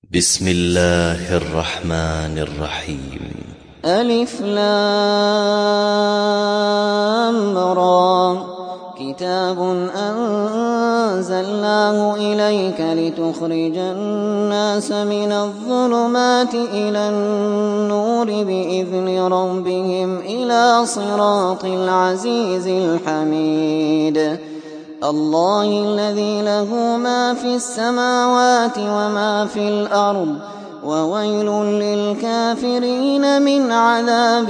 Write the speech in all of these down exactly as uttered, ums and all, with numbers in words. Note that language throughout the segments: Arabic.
بسم الله الرحمن الرحيم. ألف لام را كتاب أنزلناه إليك لتخرج الناس من الظلمات إلى النور بإذن ربهم إلى صراط العزيز الحميد الله الذي له ما في السماوات وما في الأرض وويل للكافرين من عذاب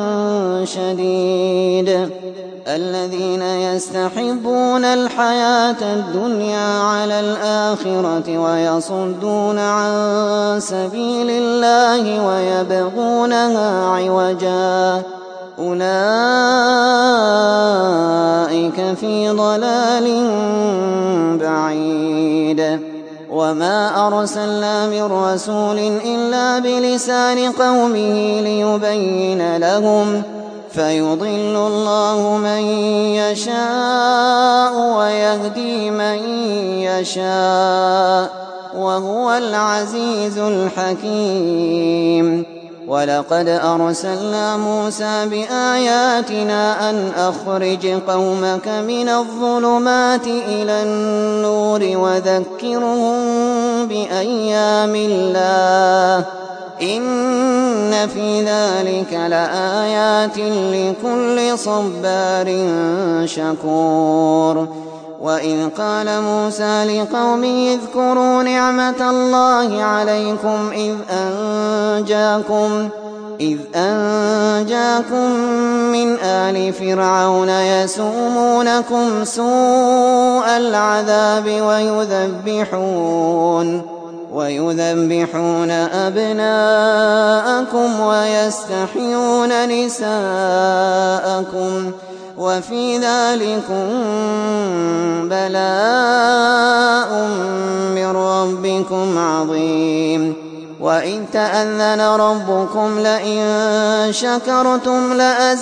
شديد الذين يستحبون الحياة الدنيا على الآخرة ويصدون عن سبيل الله ويبغونها عوجا أولئك في ضلال بعيد وما أرسلنا من رسول إلا بلسان قومه ليبين لهم فيضل الله من يشاء ويهدي من يشاء وهو العزيز الحكيم ولقد أرسلنا موسى بآياتنا أن أخرج قومك من الظلمات إلى النور وذكرهم بأيام الله إن في ذلك لآيات لكل صبار شكور وإذ قال موسى لقومه اذكروا نعمة الله عليكم إذ أنجاكم إذ أنجاكم من آل فرعون يسومونكم سوء العذاب ويذبحون ويذبحون أبناءكم ويستحيون نساءكم وفي ذلكم بلاء من ربكم عظيم وإذ تأذن ربكم لئن شكرتم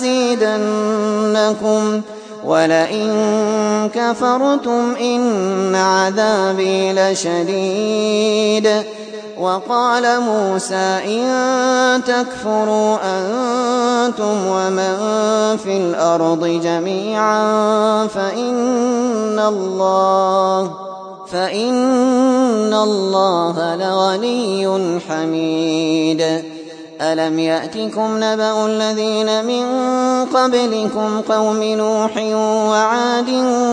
لأزيدنكم ولئن كفرتم إن عذابي لشديد وقال موسى إن تكفروا أنتم ومن في الأرض جميعا فإن الله فإن الله لغني حميد ألم يأتكم نبأ الذين من قبلكم قوم نوح وعاد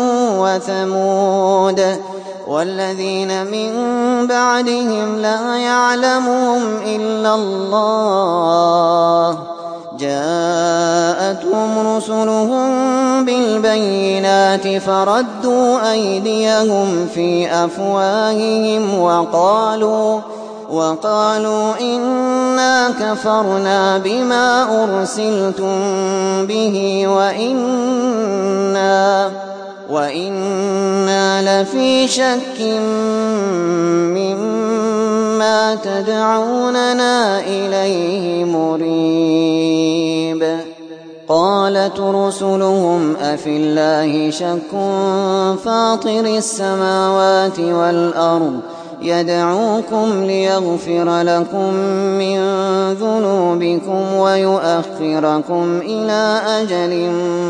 وثمود والذين من بعدهم لا يعلمهم إلا الله جاءتهم رسلهم بالبينات فردوا أيديهم في أفواههم وقالوا وقالوا إنا كفرنا بما أرسلتم به وإنا وإنا لفي شك مما تدعوننا إليه مريب قالت رسلهم أفي الله شك فاطر السماوات والأرض يدعوكم ليغفر لكم من ذنوبكم ويؤخركم إلى أجل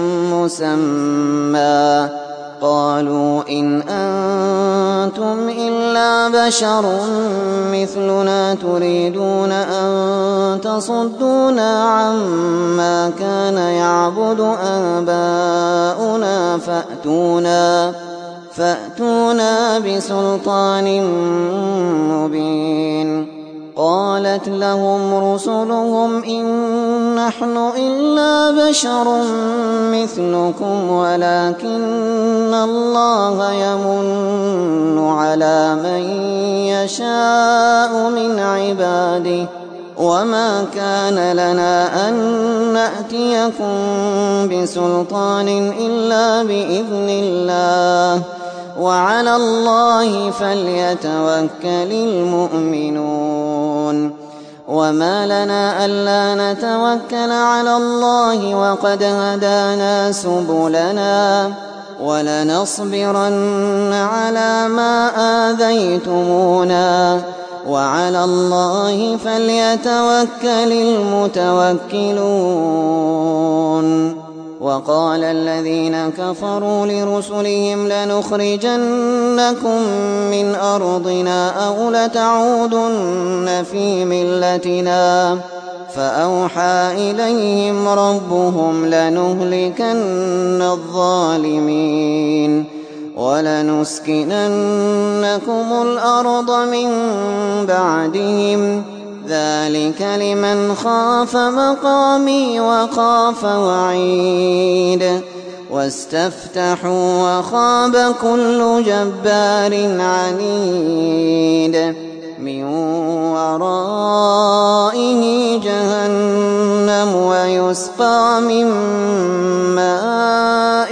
مسمى قالوا إن أنتم إلا بشر مثلنا تريدون أن تصدونا عما كان يعبد آباؤنا فأتونا فأتونا بسلطان مبين قالت لهم رسلهم إن نحن إلا بشر مثلكم ولكن الله يمن على من يشاء من عباده وما كان لنا أن نأتيكم بسلطان إلا بإذن الله وعلى الله فليتوكل المؤمنون وما لنا ألا نتوكل على الله وقد هدانا سبلنا ولنصبرن على ما آذيتمونا وعلى الله فليتوكل المتوكلون. وقال الذين كفروا لرسلهم لنخرجنكم من أرضنا أو لتعودن في ملتنا فأوحى إليهم ربهم لنهلكن الظالمين ولنسكننكم الأرض من بعدهم ذلك لمن خاف مقامي وخاف وعيد. واستفتحوا وخاب كل جبار عنيد من ورائه جهنم ويسقى من ماء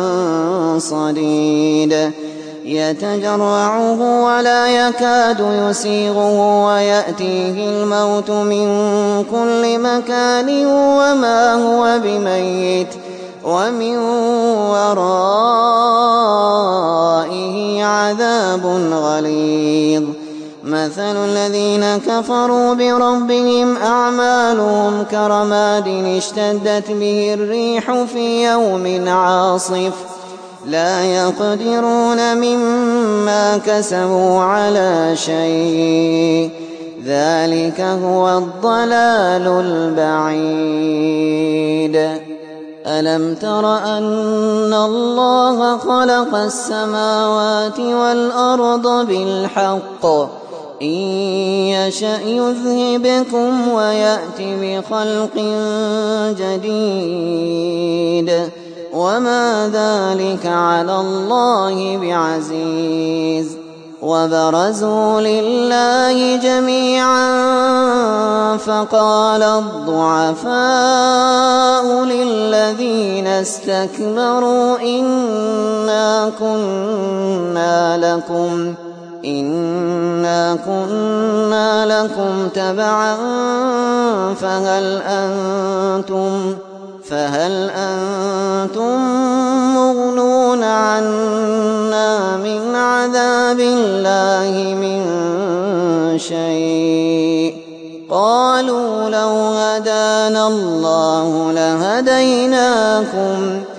صديد يتجرعه ولا يكاد يسيغه ويأتيه الموت من كل مكان وما هو بميت ومن ورائه عذاب غليظ. مثل الذين كفروا بربهم أعمالهم كرماد اشتدت به الريح في يوم عاصف لا يقدرون مما كسبوا على شيء ذلك هو الضلال البعيد. ألم تر أن الله خلق السماوات والأرض بالحق إن يشأ يذهبكم ويأت بخلق جديد وما ذلك على الله بعزيز. وبرزوا لله جميعا فقال الضعفاء للذين استكبروا إنا كنا لكم إنا كنا لكم تبعا فهل أنتم فهل أنتم مغنون عنا من عذاب الله من شيء قالوا لو هدانا الله لهديناكم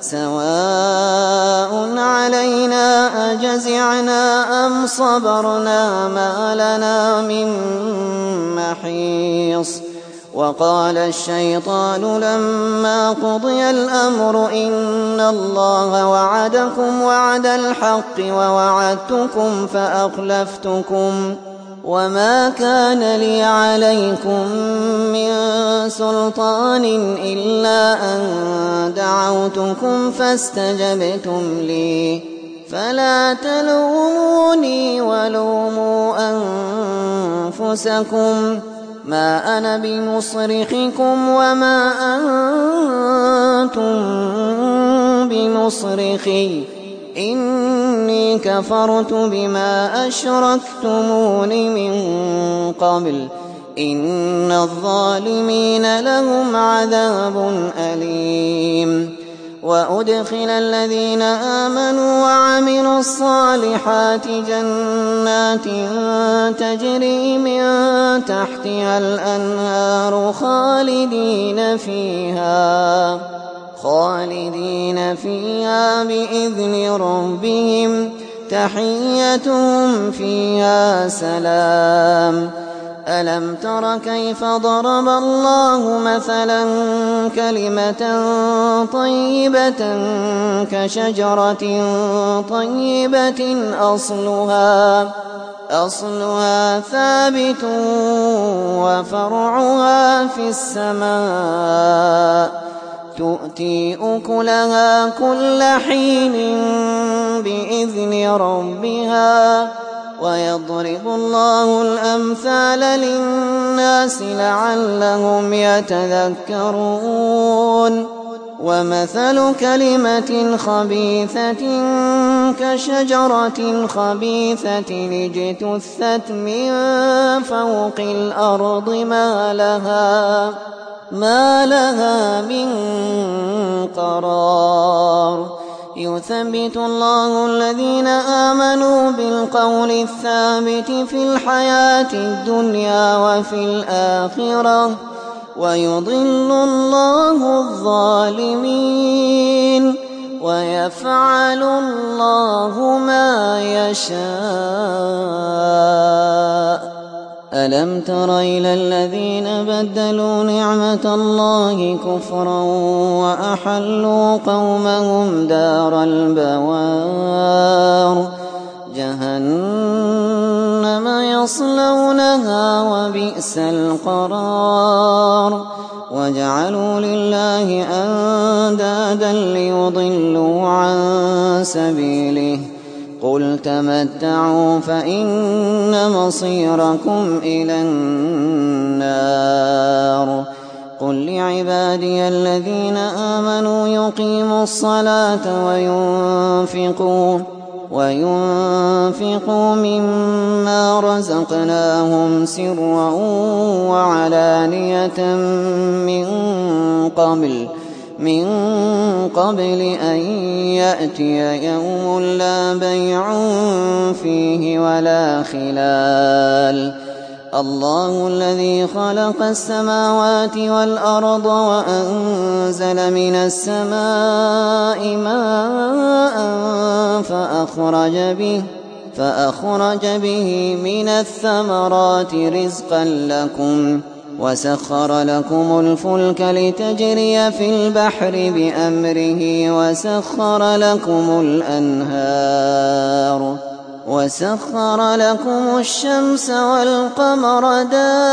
سواء علينا أجزعنا أم صبرنا ما لنا من محيص. وقال الشيطان لما قضي الأمر إن الله وعدكم وعد الحق ووعدتكم فأخلفتكم وما كان لي عليكم من سلطان إلا أن دعوتكم فاستجبتم لي فلا تلوموني ولوموا أنفسكم ما أنا بمصرخكم وما أنتم بمصرخي إني كفرت بما أشركتمون من قبل إن الظالمين لهم عذاب أليم. وأدخل الذين آمنوا وعملوا الصالحات جنات تجري من تحتها الأنهار خالدين فيها خالدين فيها بإذن ربهم تحيتهم فيها سلام. ألم تر كيف ضرب الله مثلا كلمة طيبة كشجرة طيبة أصلها أصلها ثابت وفرعها في السماء تؤتي أكلها كل حين بإذن ربها ويضرب الله الأمثال للناس لعلهم يتذكرون. ومثل كلمة خبيثة كشجرة خبيثة اجتثت من فوق الأرض ما لها ما لها من قرار يثبت الله الذين آمنوا بالقول الثابت في الحياة الدنيا وفي الآخرة ويضل الله الظالمين ويفعل الله ما يشاء. ألم تر إلى الذين بدلوا نعمة الله كفرا وأحلوا قومهم دار البوار جهنم يصلونها وبئس القرار وجعلوا لله أندادا ليضلوا عن سبيله قل تمتعوا فإن مصيركم إلى النار قل لعبادي الذين آمنوا يقيموا الصلاة وينفقوا وينفقوا مما رزقناهم سرا وعلانية من قبل من قبل أن يأتي يوم لا بيع فيه ولا خلال الله الذي خلق السماوات والأرض وأنزل من السماء ماء فأخرج به فأخرج به من الثمرات رزقا لكم وسخر لكم الفلك لتجري في البحر بأمره وسخر لكم الأنهار وسخر لكم الشمس والقمر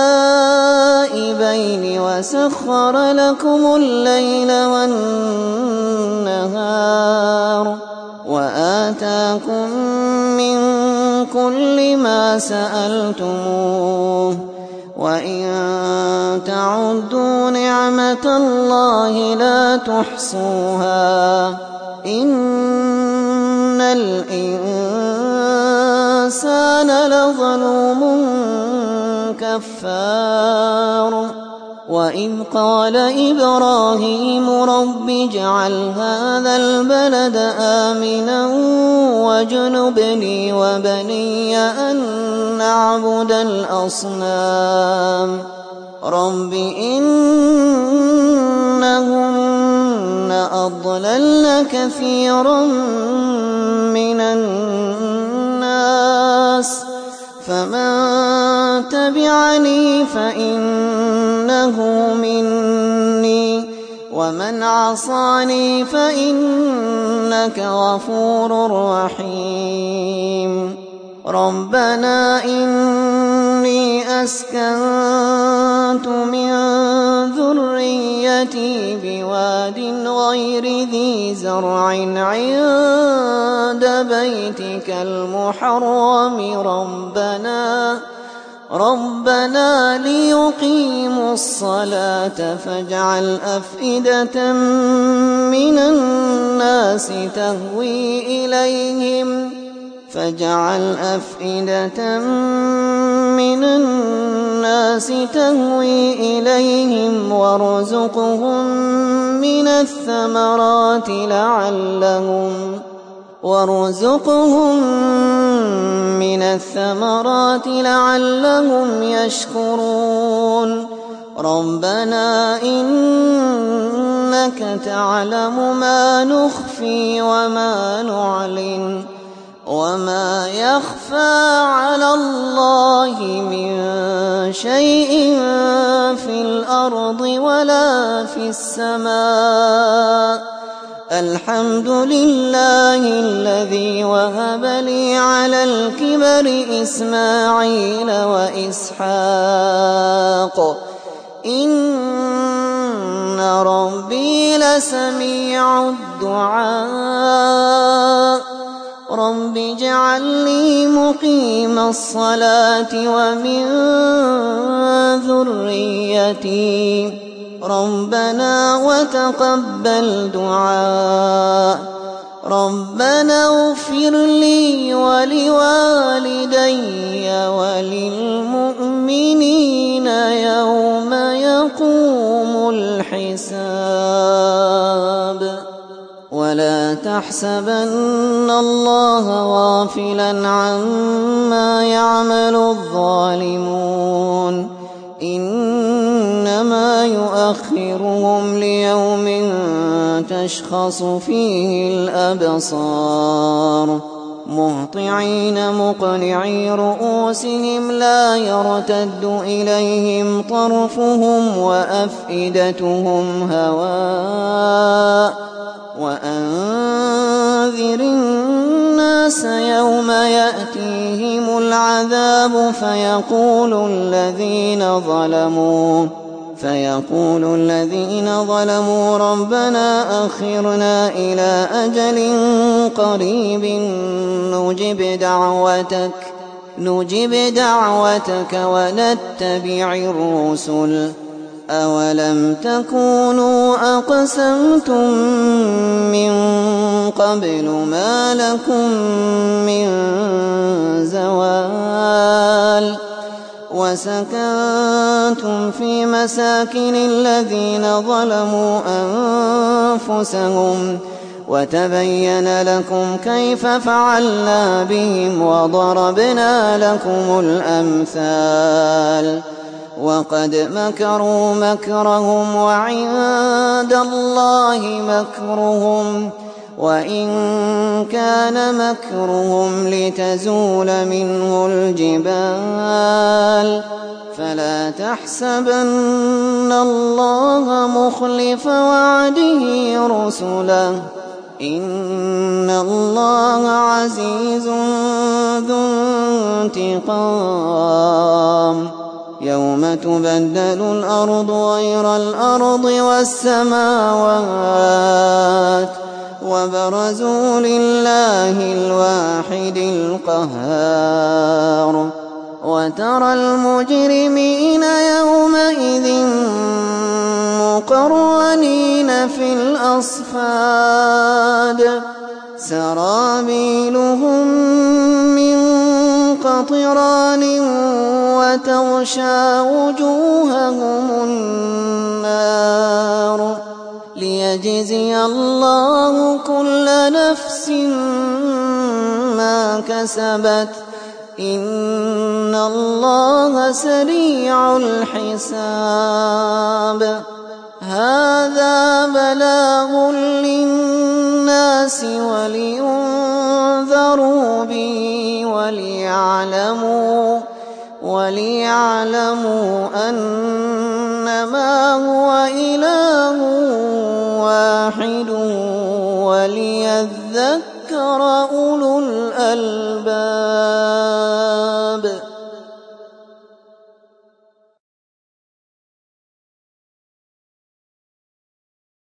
دائبين وسخر لكم الليل والنهار وآتاكم من كل ما سألتموه وإن تعدوا نعمة الله لا تحصوها إن الإنسان لظلوم كفار وإذ قال إبراهيم رب اجعل هذا البلد آمنا واجنبني وبني أن نعبد الأصنام رب إنهن أضللن كثيرا من الناس فمن تبعني فإنه مني ومن عصاني فإنك غفور رحيم ربنا إني أسكنت من ذريتي بواد غير ذي زرع عند بيتك المحرم ربنا ربنا ليقيموا الصلاة فاجعل أفئدة من الناس تهوي إليهم فاجعل أفئدة من الناس تهوي إليهم وارزقهم من الثمرات لعلهم وارزقهم من الثمرات لعلهم يشكرون ربنا إنك تعلم ما نخفي وما نعلن وما يخفى على الله من شيء في الأرض ولا في السماء الحمد لله الذي وهب لي على الكبر إسماعيل وإسحاق إن ربي لسميع الدعاء رب اجعل لي مقيم الصلاة ومن ذريتي ربنا وتقبل دعاء ربنا اغفر لي ولوالدي وللمؤمنين يوم يقوم الحساب ولا تحسبن الله غافلا عما يعمل الظالمون إنما يؤخرهم ليوم تشخص فيه الأبصار مهطعين مقنعي رؤوسهم لا يرتد إليهم طرفهم وأفئدتهم هواء وأنذر الناس يوم يأتيهم العذاب فيقول الذين ظلموا فيقول الذين ظلموا ربنا أخرنا إلى أجل قريب نجب دعوتك نجب دعوتك ونتبع الرسل أولم تكونوا أقسمتم من قبل ما لكم من زوال وسكنتم في مساكن الذين ظلموا أنفسهم وتبين لكم كيف فعلنا بهم وضربنا لكم الأمثال وقد مكروا مكرهم وعند الله مكرهم وإن كان مكرهم لتزول منه الجبال فلا تحسبن الله مخلف وعده رسله إن الله عزيز ذو انتقام يوم تبدل الأرض غير الأرض والسماوات وبرزوا لله الواحد القهار وترى المجرمين يومئذ مقرنين في الأصفاد سرابيلهم من قطران وتغشى وجوههم النار ليجزي الله كل نفس ما كسبت إن الله سريع الحساب هذا بلاغ للناس ولينذروا به وليعلموا وليعلموا أنما هو إله واحد وليذكر أولو الألباب.